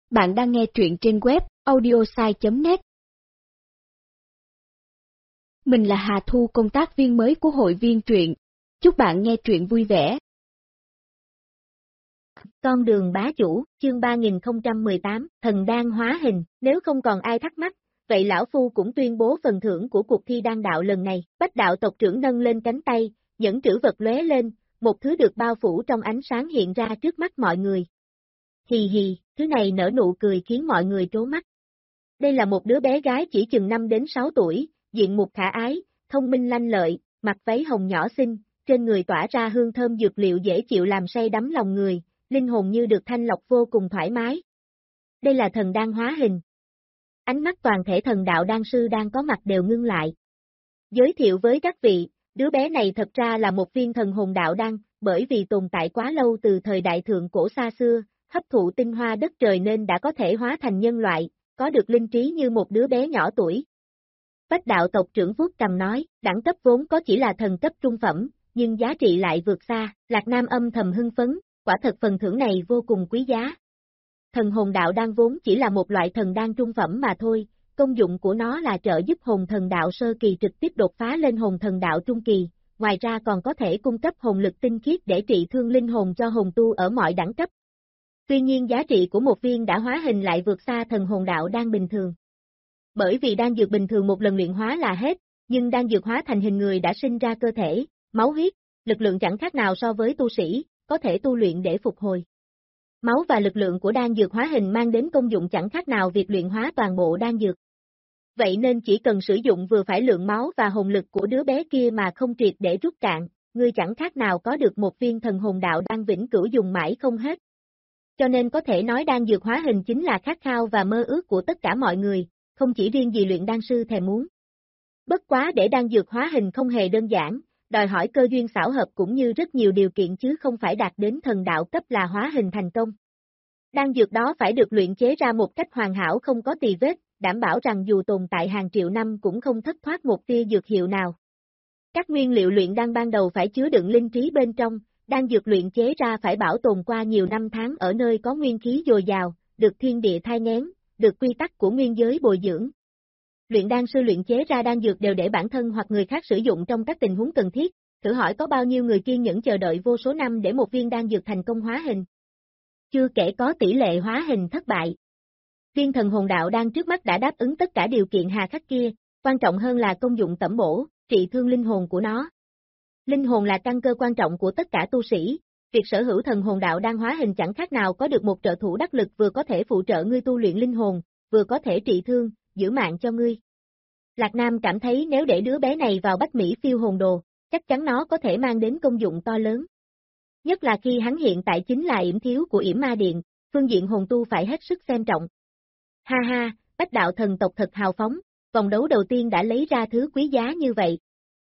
Bạn đang nghe truyện trên web audiosai.net. Mình là Hà Thu, công tác viên mới của hội viên truyện. Chúc bạn nghe truyện vui vẻ. Con đường bá chủ, chương 3018, thần đan hóa hình. Nếu không còn ai thắc mắc, vậy lão phu cũng tuyên bố phần thưởng của cuộc thi đan đạo lần này. Bách đạo tộc trưởng nâng lên cánh tay, nhẫn trữ vật lóe lên, một thứ được bao phủ trong ánh sáng hiện ra trước mắt mọi người. Hì hì, thứ này nở nụ cười khiến mọi người trố mắt. Đây là một đứa bé gái chỉ chừng 5 đến 6 tuổi, diện mục khả ái, thông minh lanh lợi, mặc váy hồng nhỏ xinh, trên người tỏa ra hương thơm dược liệu dễ chịu làm say đắm lòng người, linh hồn như được thanh lọc vô cùng thoải mái. Đây là thần đan hóa hình. Ánh mắt toàn thể thần đạo đan sư đang có mặt đều ngưng lại. Giới thiệu với các vị, đứa bé này thật ra là một viên thần hồn đạo đan, bởi vì tồn tại quá lâu từ thời đại thượng cổ xa xưa, hấp thụ tinh hoa đất trời nên đã có thể hóa thành nhân loại, có được linh trí như một đứa bé nhỏ tuổi. Bách đạo tộc trưởng vuốt cằm nói, đẳng cấp vốn có chỉ là thần cấp trung phẩm, nhưng giá trị lại vượt xa. Lạc Nam âm thầm hưng phấn, quả thật phần thưởng này vô cùng quý giá. Thần hồn đạo đan vốn chỉ là một loại thần đan trung phẩm mà thôi, công dụng của nó là trợ giúp hồn thần đạo sơ kỳ trực tiếp đột phá lên hồn thần đạo trung kỳ, ngoài ra còn có thể cung cấp hồn lực tinh khiết để trị thương linh hồn cho hồn tu ở mọi đẳng cấp. Tuy nhiên giá trị của một viên đã hóa hình lại vượt xa thần hồn đạo đan bình thường. Bởi vì đan dược bình thường một lần luyện hóa là hết, nhưng đan dược hóa thành hình người đã sinh ra cơ thể, máu huyết, lực lượng chẳng khác nào so với tu sĩ, có thể tu luyện để phục hồi. Máu và lực lượng của đan dược hóa hình mang đến công dụng chẳng khác nào việc luyện hóa toàn bộ đan dược. Vậy nên chỉ cần sử dụng vừa phải lượng máu và hồn lực của đứa bé kia mà không triệt để rút cạn, ngươi chẳng khác nào có được một viên thần hồn đạo đan vĩnh cửu dùng mãi không hết. Cho nên có thể nói đan dược hóa hình chính là khát khao và mơ ước của tất cả mọi người, không chỉ riêng gì luyện đan sư thèm muốn. Bất quá để đan dược hóa hình không hề đơn giản, đòi hỏi cơ duyên xảo hợp cũng như rất nhiều điều kiện chứ không phải đạt đến thần đạo cấp là hóa hình thành công. Đan dược đó phải được luyện chế ra một cách hoàn hảo không có tì vết, đảm bảo rằng dù tồn tại hàng triệu năm cũng không thất thoát một tia dược hiệu nào. Các nguyên liệu luyện đan ban đầu phải chứa đựng linh trí bên trong, đan dược luyện chế ra phải bảo tồn qua nhiều năm tháng ở nơi có nguyên khí dồi dào, được thiên địa thai nghén, được quy tắc của nguyên giới bồi dưỡng. Luyện đan sư luyện chế ra đan dược đều để bản thân hoặc người khác sử dụng trong các tình huống cần thiết, thử hỏi có bao nhiêu người kiên nhẫn chờ đợi vô số năm để một viên đan dược thành công hóa hình. Chưa kể có tỷ lệ hóa hình thất bại. Viên thần hồn đạo đan trước mắt đã đáp ứng tất cả điều kiện hà khắc kia, quan trọng hơn là công dụng tẩm bổ, trị thương linh hồn của nó. Linh hồn là căn cơ quan trọng của tất cả tu sĩ, việc sở hữu thần hồn đạo đan hóa hình chẳng khác nào có được một trợ thủ đắc lực vừa có thể phụ trợ ngươi tu luyện linh hồn, vừa có thể trị thương, giữ mạng cho ngươi. Lạc Nam cảm thấy nếu để đứa bé này vào Bách Mỹ phiêu hồn đồ, chắc chắn nó có thể mang đến công dụng to lớn. Nhất là khi hắn hiện tại chính là yểm thiếu của yểm ma điện, phương diện hồn tu phải hết sức xem trọng. Ha ha, Bách đạo thần tộc thật hào phóng, vòng đấu đầu tiên đã lấy ra thứ quý giá như vậy.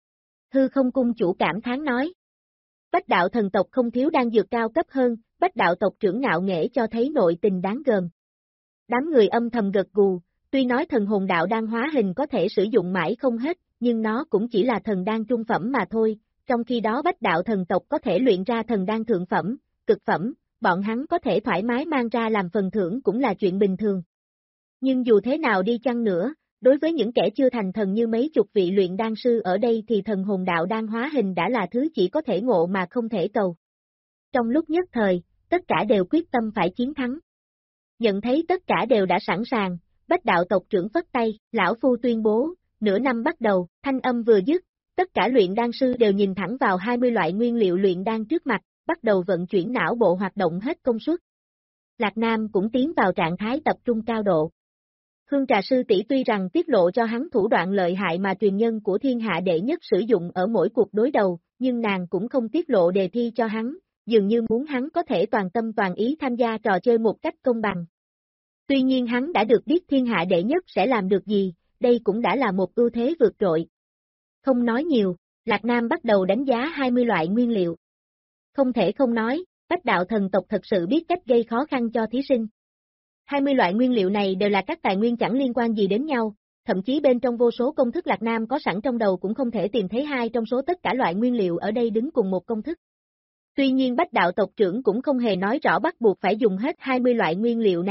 Hư Không cung chủ cảm thán nói. Bách đạo thần tộc không thiếu đan dược cao cấp hơn, Bách đạo tộc trưởng ngạo nghễ cho thấy nội tình đáng gờm. Đám người âm thầm gật gù, tuy nói thần hồn đạo đan hóa hình có thể sử dụng mãi không hết, nhưng nó cũng chỉ là thần đan trung phẩm mà thôi, trong khi đó Bách đạo thần tộc có thể luyện ra thần đan thượng phẩm, cực phẩm, bọn hắn có thể thoải mái mang ra làm phần thưởng cũng là chuyện bình thường. Nhưng dù thế nào đi chăng nữa, đối với những kẻ chưa thành thần như mấy chục vị luyện đan sư ở đây thì thần hồn đạo đan hóa hình đã là thứ chỉ có thể ngộ mà không thể cầu. Trong lúc nhất thời, tất cả đều quyết tâm phải chiến thắng. Nhận thấy tất cả đều đã sẵn sàng, Bách đạo tộc trưởng phất tay, lão phu tuyên bố, nửa năm bắt đầu, thanh âm vừa dứt, tất cả luyện đan sư đều nhìn thẳng vào 20 loại nguyên liệu luyện đan trước mặt, bắt đầu vận chuyển não bộ hoạt động hết công suất. Lạc Nam cũng tiến vào trạng thái tập trung cao độ. Hương trà sư tỷ tuy rằng tiết lộ cho hắn thủ đoạn lợi hại mà truyền nhân của thiên hạ đệ nhất sử dụng ở mỗi cuộc đối đầu, nhưng nàng cũng không tiết lộ đề thi cho hắn, dường như muốn hắn có thể toàn tâm toàn ý tham gia trò chơi một cách công bằng. Tuy nhiên hắn đã được biết thiên hạ đệ nhất sẽ làm được gì, đây cũng đã là một ưu thế vượt trội. Không nói nhiều, Lạc Nam bắt đầu đánh giá 20 loại nguyên liệu. Không thể không nói, Bách đạo thần tộc thật sự biết cách gây khó khăn cho thí sinh. 20 loại nguyên liệu này đều là các tài nguyên chẳng liên quan gì đến nhau, thậm chí bên trong vô số công thức Lạc Nam có sẵn trong đầu cũng không thể tìm thấy hai trong số tất cả loại nguyên liệu ở đây đứng cùng một công thức. Tuy nhiên Bách đạo tộc trưởng cũng không hề nói rõ bắt buộc phải dùng hết 20 loại nguyên liệu này,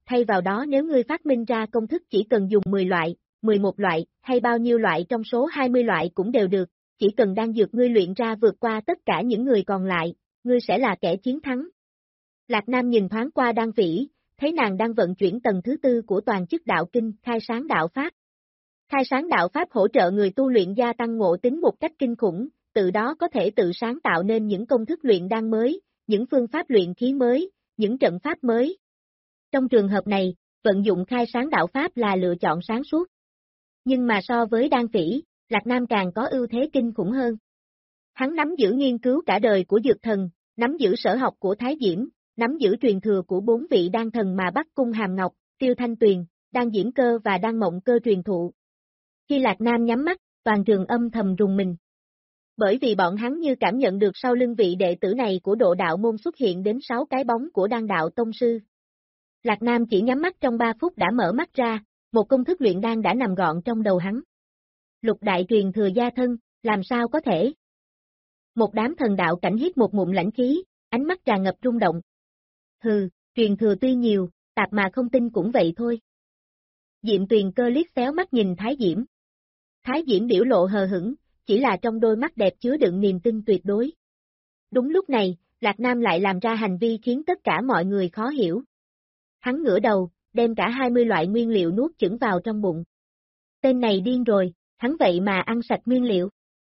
thay vào đó nếu ngươi phát minh ra công thức chỉ cần dùng 10 loại, 11 loại, hay bao nhiêu loại trong số 20 loại cũng đều được, chỉ cần đan dược ngươi luyện ra vượt qua tất cả những người còn lại, ngươi sẽ là kẻ chiến thắng. Lạc Nam nhìn thoáng qua Đan Phỉ, thấy nàng đang vận chuyển tầng thứ 4 của toàn chức đạo kinh, khai sáng đạo pháp. Khai sáng đạo pháp hỗ trợ người tu luyện gia tăng ngộ tính một cách kinh khủng, từ đó có thể tự sáng tạo nên những công thức luyện đan mới, những phương pháp luyện khí mới, những trận pháp mới. Trong trường hợp này, vận dụng khai sáng đạo pháp là lựa chọn sáng suốt. Nhưng mà so với Đan Phỉ, Lạc Nam càng có ưu thế kinh khủng hơn. Hắn nắm giữ nghiên cứu cả đời của dược thần, nắm giữ sở học của Thái Diễm, nắm giữ truyền thừa của 4 vị đan thần mà Bắc Cung Hàm Ngọc, Tiêu Thanh Tuyền, Đan Diễm Cơ và Đan Mộng Cơ truyền thụ. Khi Lạc Nam nhắm mắt, toàn trường âm thầm rùng mình. Bởi vì bọn hắn như cảm nhận được sau lưng vị đệ tử này của Độ Đạo môn xuất hiện đến 6 cái bóng của Đan Đạo tông sư. Lạc Nam chỉ nhắm mắt trong 3 phút đã mở mắt ra, một công thức luyện đan đã nằm gọn trong đầu hắn. Lục đại truyền thừa gia thân, làm sao có thể? Một đám thần đạo cảnh hít một ngụm lãnh khí, ánh mắt tràn ngập rung động. Hừ, truyền thừa tuy nhiều, tạp mà không tin cũng vậy thôi. Diệm Tuyền Cơ liếc xéo mắt nhìn Thái Diễm. Thái Diễm biểu lộ hờ hững, chỉ là trong đôi mắt đẹp chứa đựng niềm tin tuyệt đối. Đúng lúc này, Lạc Nam lại làm ra hành vi khiến tất cả mọi người khó hiểu. Hắn ngửa đầu, đem cả 20 loại nguyên liệu nuốt chửng vào trong bụng. Tên này điên rồi, hắn vậy mà ăn sạch nguyên liệu.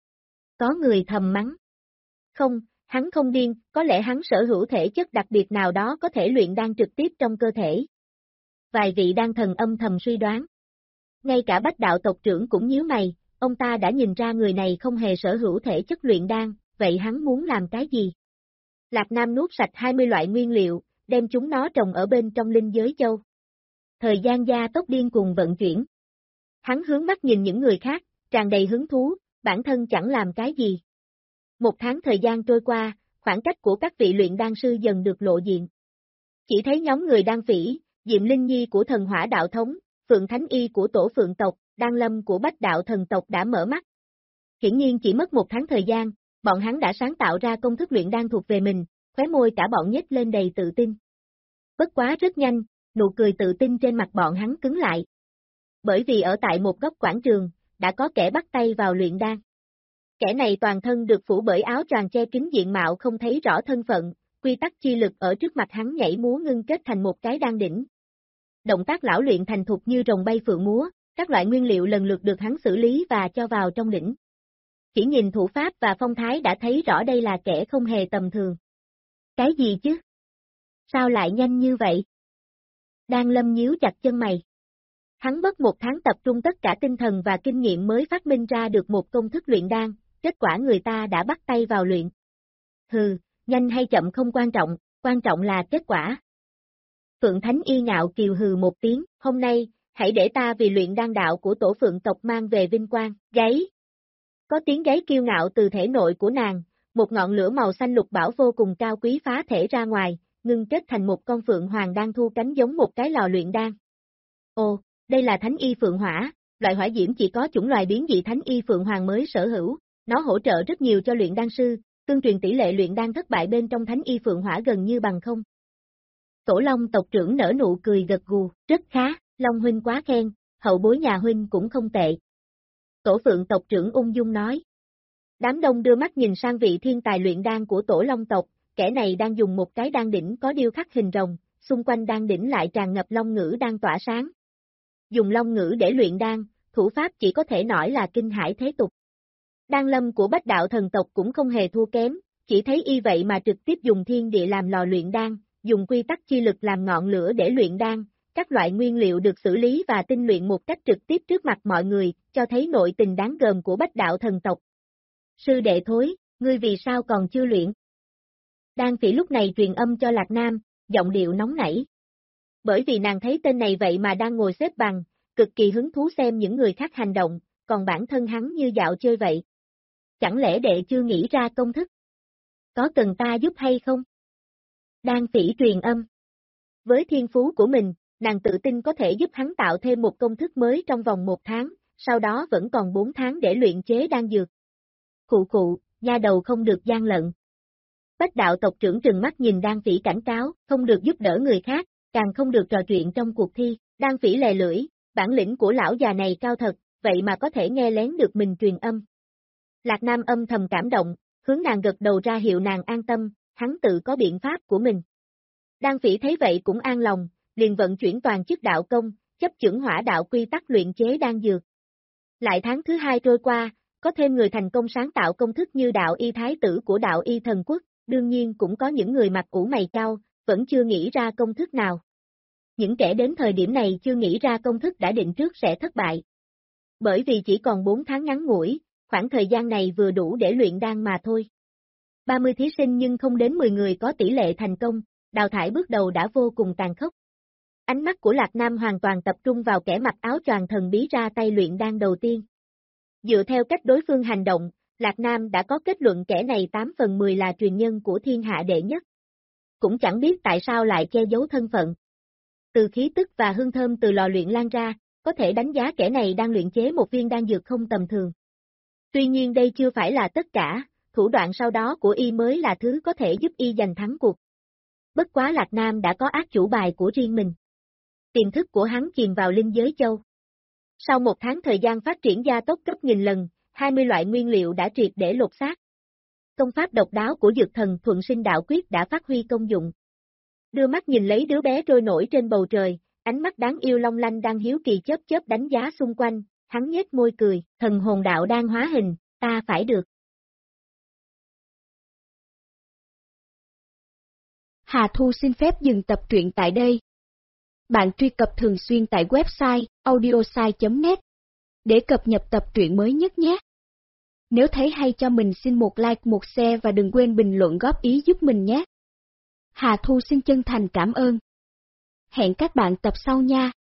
Có người thầm mắng. Không, hắn không điên, có lẽ hắn sở hữu thể chất đặc biệt nào đó có thể luyện đan trực tiếp trong cơ thể. Vài vị đan thần âm thầm suy đoán. Ngay cả Bách đạo tộc trưởng cũng nhíu mày, ông ta đã nhìn ra người này không hề sở hữu thể chất luyện đan, vậy hắn muốn làm cái gì? Lạc Nam nuốt sạch 20 loại nguyên liệu, đem chúng nó trồng ở bên trong linh giới châu. Thời gian gia tốc điên cuồng vận chuyển. Hắn hướng mắt nhìn những người khác, tràn đầy hứng thú, bản thân chẳng làm cái gì. 1 tháng thời gian trôi qua, khoảng cách của các vị luyện đan sư dần được lộ diện. Chỉ thấy nhóm người Đan Phỉ, Diệm Linh Nhi của thần hỏa đạo thống, Phượng Thánh Y của tổ Phượng tộc, Đan Lâm của Bách đạo thần tộc đã mở mắt. Hiển nhiên chỉ mất 1 tháng thời gian, bọn hắn đã sáng tạo ra công thức luyện đan thuộc về mình, khóe môi cả bọn nhếch lên đầy tự tin. Bất quá rất nhanh, nụ cười tự tin trên mặt bọn hắn cứng lại. Bởi vì ở tại một góc quảng trường, đã có kẻ bắt tay vào luyện đan. Kẻ này toàn thân được phủ bởi áo choàng che kín diện mạo không thấy rõ thân phận, quy tắc chi lực ở trước mặt hắn nhảy múa ngưng kết thành một cái đan đỉnh. Động tác lão luyện thành thục như rồng bay phượng múa, các loại nguyên liệu lần lượt được hắn xử lý và cho vào trong đỉnh. Chỉ nhìn thủ pháp và phong thái đã thấy rõ đây là kẻ không hề tầm thường. Cái gì chứ? Sao lại nhanh như vậy? Đan Lâm nhíu chặt chân mày. Hắn mất 1 tháng tập trung tất cả tinh thần và kinh nghiệm mới phát minh ra được một công thức luyện đan, kết quả người ta đã bắt tay vào luyện. Hừ, nhanh hay chậm không quan trọng là kết quả. Phượng Thánh Y ngạo kiều hừ một tiếng, hôm nay, hãy để ta vì luyện đan đạo của tổ Phượng tộc mang về vinh quang, gáy. Có tiếng gáy kiêu ngạo từ thể nội của nàng, một ngọn lửa màu xanh lục bảo vô cùng cao quý phá thể ra ngoài, ngưng kết thành một con phượng hoàng đang thu cánh giống một cái lò luyện đan. Ồ, đây là Thánh Y Phượng Hỏa, loại hỏa diễm chỉ có chủng loài biến dị Thánh Y Phượng Hoàng mới sở hữu, nó hỗ trợ rất nhiều cho luyện đan sư, tương truyền tỷ lệ luyện đan thất bại bên trong Thánh Y Phượng Hỏa gần như bằng không. Tổ Long tộc trưởng nở nụ cười gật gù, rất khá, Long huynh quá khen, hậu bối nhà huynh cũng không tệ. Tổ Phượng tộc trưởng ung dung nói. Đám đông đưa mắt nhìn sang vị thiên tài luyện đan của Tổ Long tộc, kẻ này đang dùng một cái đan đỉnh có điêu khắc hình rồng, xung quanh đan đỉnh lại tràn ngập long ngữ đang tỏa sáng. Dùng long ngữ để luyện đan, thủ pháp chỉ có thể nói là kinh hải thế tục. Đan Lâm của Bách đạo thần tộc cũng không hề thua kém, chỉ thấy y vậy mà trực tiếp dùng thiên địa làm lò luyện đan, dùng quy tắc chi lực làm ngọn lửa để luyện đan, các loại nguyên liệu được xử lý và tinh luyện một cách trực tiếp trước mặt mọi người, cho thấy nội tình đáng gờm của Bách đạo thần tộc. Sư đệ thối, ngươi vì sao còn chưa luyện? Đan Phỉ lúc này truyền âm cho Lạc Nam, giọng điệu nóng nảy. Bởi vì nàng thấy tên này vậy mà đang ngồi xếp bằng, cực kỳ hứng thú xem những người khác hành động, còn bản thân hắn như dạo chơi vậy. Chẳng lẽ đệ chưa nghĩ ra công thức? Có cần ta giúp hay không? Đan Phỉ truyền âm. Với thiên phú của mình, nàng tự tin có thể giúp hắn tạo thêm một công thức mới trong vòng 1 tháng, sau đó vẫn còn 4 tháng để luyện chế đan dược. Khụ, nha đầu không được gian lận. Bách đạo tộc trưởng trừng mắt nhìn Đan Phỉ cảnh cáo, không được giúp đỡ người khác, càng không được trò chuyện trong cuộc thi. Đan Phỉ lè lưỡi, bản lĩnh của lão già này cao thật, vậy mà có thể nghe lén được mình truyền âm. Lạc Nam âm thầm cảm động, hướng nàng gật đầu ra hiệu nàng an tâm, hắn tự có biện pháp của mình. Đan Phỉ thấy vậy cũng an lòng, liền vận chuyển toàn chức đạo công, chấp chưởng hỏa đạo quy tắc luyện chế đan dược. Lại tháng thứ 2 trôi qua, có thêm người thành công sáng tạo công thức như đạo y thái tử của đạo y thần quốc, đương nhiên cũng có những người mặt ủ mày chau, vẫn chưa nghĩ ra công thức nào. Những kẻ đến thời điểm này chưa nghĩ ra công thức đã định trước sẽ thất bại. Bởi vì chỉ còn 4 tháng ngắn ngủi, khoảng thời gian này vừa đủ để luyện đan mà thôi. 30 thí sinh nhưng không đến 10 người có tỷ lệ thành công, đào thải bước đầu đã vô cùng tàn khốc. Ánh mắt của Lạc Nam hoàn toàn tập trung vào kẻ mặc áo choàng thần bí ra tay luyện đan đầu tiên. Dựa theo cách đối phương hành động, Lạc Nam đã có kết luận kẻ này 8 phần 10 là truyền nhân của thiên hạ đệ nhất. Cũng chẳng biết tại sao lại che giấu thân phận. Từ khí tức và hương thơm từ lò luyện lan ra, có thể đánh giá kẻ này đang luyện chế một viên đan dược không tầm thường. Tuy nhiên đây chưa phải là tất cả, thủ đoạn sau đó của y mới là thứ có thể giúp y giành thắng cuộc. Bất quá Lạc Nam đã có ác chủ bài của riêng mình. Tiềm thức của hắn chìm vào linh giới châu. Sau 1 tháng thời gian phát triển gia tốc gấp nghìn lần, 20 loại nguyên liệu đã triệt để lột xác. Công pháp độc đáo của dược thần thuận sinh đạo quyết đã phát huy công dụng. Đưa mắt nhìn lấy đứa bé trôi nổi trên bầu trời, ánh mắt đáng yêu long lanh đang hiếu kỳ chớp chớp đánh giá xung quanh, hắn nhếch môi cười, thần hồn đạo đang hóa hình, ta phải được. Hà Thu xin phép dừng tập truyện tại đây. Bạn truy cập thường xuyên tại website audiosai.net để cập nhật tập truyện mới nhất nhé. Nếu thấy hay cho mình xin một like, một share và đừng quên bình luận góp ý giúp mình nhé. Hà Thu xin chân thành cảm ơn. Hẹn các bạn tập sau nha.